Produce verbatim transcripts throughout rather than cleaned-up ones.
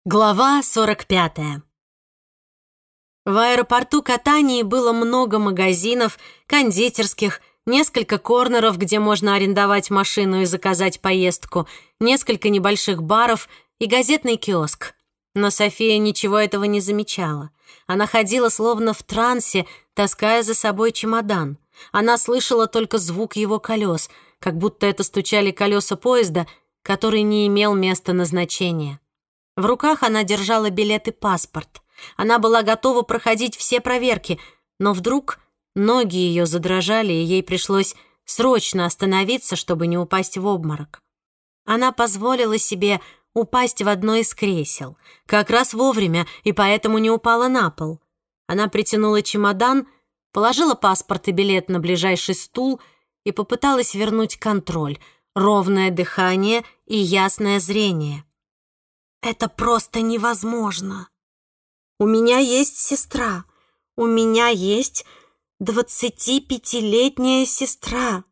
Глава сорок пятая. В аэропорту Катании было много магазинов, кондитерских, несколько корнеров, где можно арендовать машину и заказать поездку, несколько небольших баров и газетный киоск. Но София ничего этого не замечала. Она ходила словно в трансе, таская за собой чемодан. Она слышала только звук его колес, как будто это стучали колеса поезда, который не имел места назначения. В руках она держала билет и паспорт. Она была готова проходить все проверки, но вдруг ноги ее задрожали, и ей пришлось срочно остановиться, чтобы не упасть в обморок. Она позволила себе упасть в одно из кресел, как раз вовремя, и поэтому не упала на пол. Она притянула чемодан, положила паспорт и билет на ближайший стул и попыталась вернуть контроль, ровное дыхание и ясное зрение. Это просто невозможно. У меня есть сестра. У меня есть двадцатипятилетняя сестра.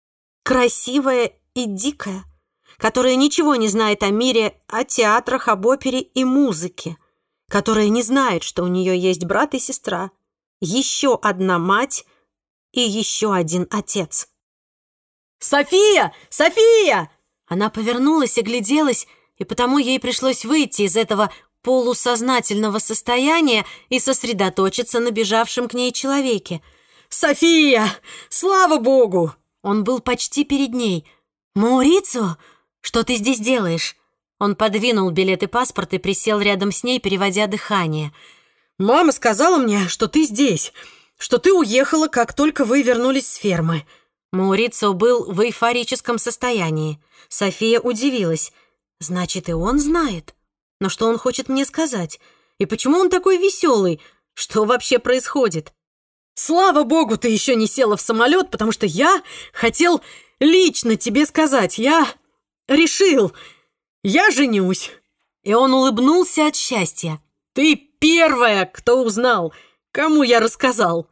Красивая и дикая, которая ничего не знает о мире, о театрах, об опере и музыке, которая не знает, что у нее есть брат и сестра, еще одна мать и еще один отец. «София! София!» Она повернулась и гляделась, и потому ей пришлось выйти из этого полусознательного состояния и сосредоточиться на бежавшем к ней человеке. «София! Слава Богу!» Он был почти перед ней. «Маурицио, что ты здесь делаешь?» Он подвинул билет и паспорт и присел рядом с ней, переводя дыхание. «Мама сказала мне, что ты здесь, что ты уехала, как только вы вернулись с фермы». Маурицио был в эйфорическом состоянии. София удивилась. Значит, и он знает. Но что он хочет мне сказать? И почему он такой веселый? Что вообще происходит? Слава богу, ты еще не села в самолет, потому что я хотел лично тебе сказать. Я решил, я женюсь. И он улыбнулся от счастья. Ты первая, кто узнал, кому я рассказал.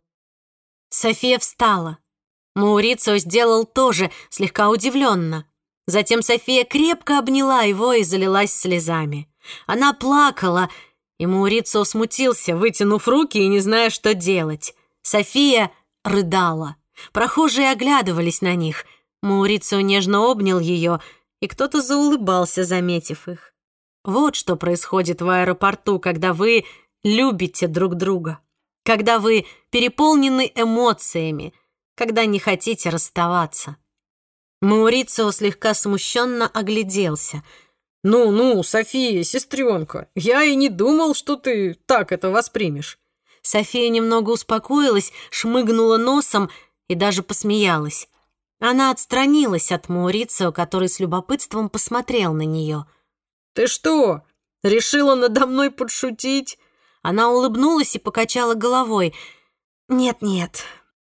София встала. Маурицио сделал тоже, слегка удивленно. Затем София крепко обняла его и залилась слезами. Она плакала, и Маурицио смутился, вытянув руки и не зная, что делать. София рыдала. Прохожие оглядывались на них. Маурицио нежно обнял ее, и кто-то заулыбался, заметив их. Вот что происходит в аэропорту, когда вы любите друг друга, когда вы переполнены эмоциями, когда не хотите расставаться. Маурицио слегка смущенно огляделся. «Ну-ну, София, сестренка, я и не думал, что ты так это воспримешь». София немного успокоилась, шмыгнула носом и даже посмеялась. Она отстранилась от Маурицио, который с любопытством посмотрел на нее. «Ты что, решила надо мной подшутить?» Она улыбнулась и покачала головой. «Нет-нет».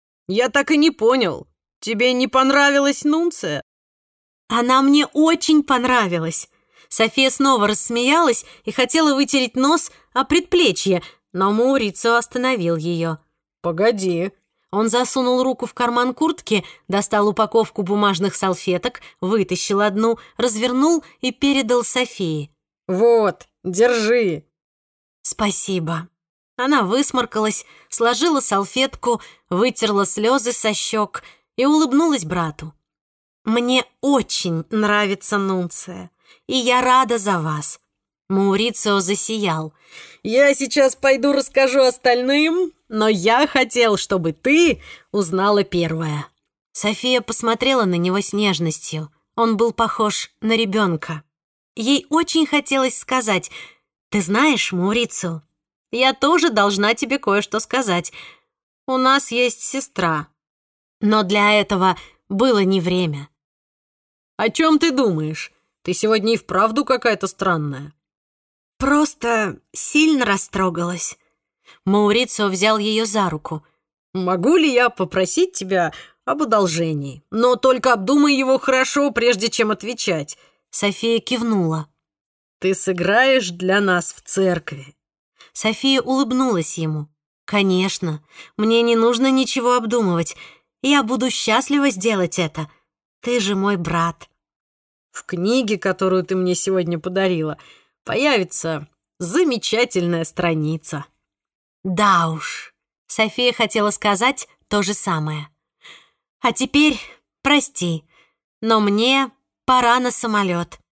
«Я так и не понял. Тебе не понравилась Нунция?» «Она мне очень понравилась». София снова рассмеялась и хотела вытереть нос о предплечье, но Маурицио остановил ее. «Погоди». Он засунул руку в карман куртки, достал упаковку бумажных салфеток, вытащил одну, развернул и передал Софии. «Вот, держи». «Спасибо». Она высморкалась, сложила салфетку, вытерла слезы со щек и улыбнулась брату. «Мне очень нравится Нунция, и я рада за вас». Маурицио засиял. «Я сейчас пойду расскажу остальным, но я хотел, чтобы ты узнала первая». София посмотрела на него с нежностью. Он был похож на ребенка. Ей очень хотелось сказать: «Ты знаешь, Маурицио, я тоже должна тебе кое-что сказать. У нас есть сестра». Но для этого было не время. «О чем ты думаешь? Ты сегодня и вправду какая-то странная». «Просто сильно растрогалась». Маурицио взял ее за руку. «Могу ли я попросить тебя об одолжении? Но только обдумай его хорошо, прежде чем отвечать». София кивнула. «Ты сыграешь для нас в церкви». София улыбнулась ему. «Конечно, мне не нужно ничего обдумывать. Я буду счастлива сделать это. Ты же мой брат». «В книге, которую ты мне сегодня подарила, появится замечательная страница». Да уж, София хотела сказать то же самое. А теперь, прости, но мне пора на самолет.